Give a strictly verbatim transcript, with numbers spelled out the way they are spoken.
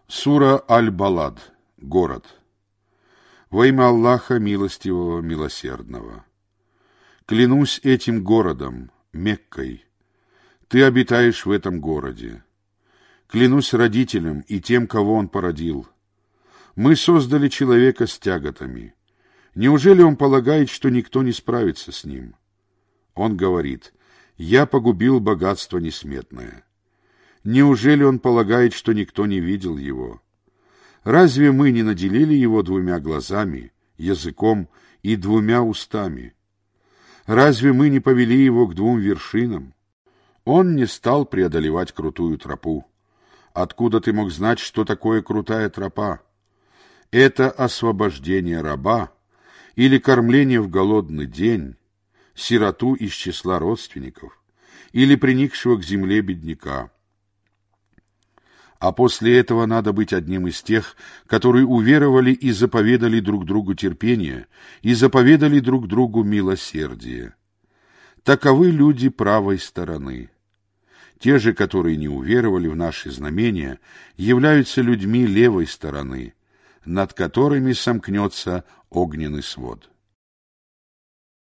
Сура Аль-Балад. Город. Во имя Аллаха Милостивого, Милосердного. Клянусь этим городом, Меккой. Ты обитаешь в этом городе. Клянусь родителям и тем, кого он породил. Мы создали человека с тяготами. Неужели он полагает, что никто не справится с ним? Он говорит: я погубил богатство несметное. Неужели он полагает, что никто не видел его? Разве мы не наделили его двумя глазами, языком и двумя устами? Разве мы не повели его к двум вершинам? Он не стал преодолевать крутую тропу. Откуда ты мог знать, что такое крутая тропа? Это освобождение раба или кормление в голодный день, сироту из числа родственников или приникшего к земле бедняка. А после этого надо быть одним из тех, которые уверовали и заповедали друг другу терпение, и заповедали друг другу милосердие. Таковы люди правой стороны. Те же, которые не уверовали в наши знамения, являются людьми левой стороны, над которыми сомкнется огненный свод.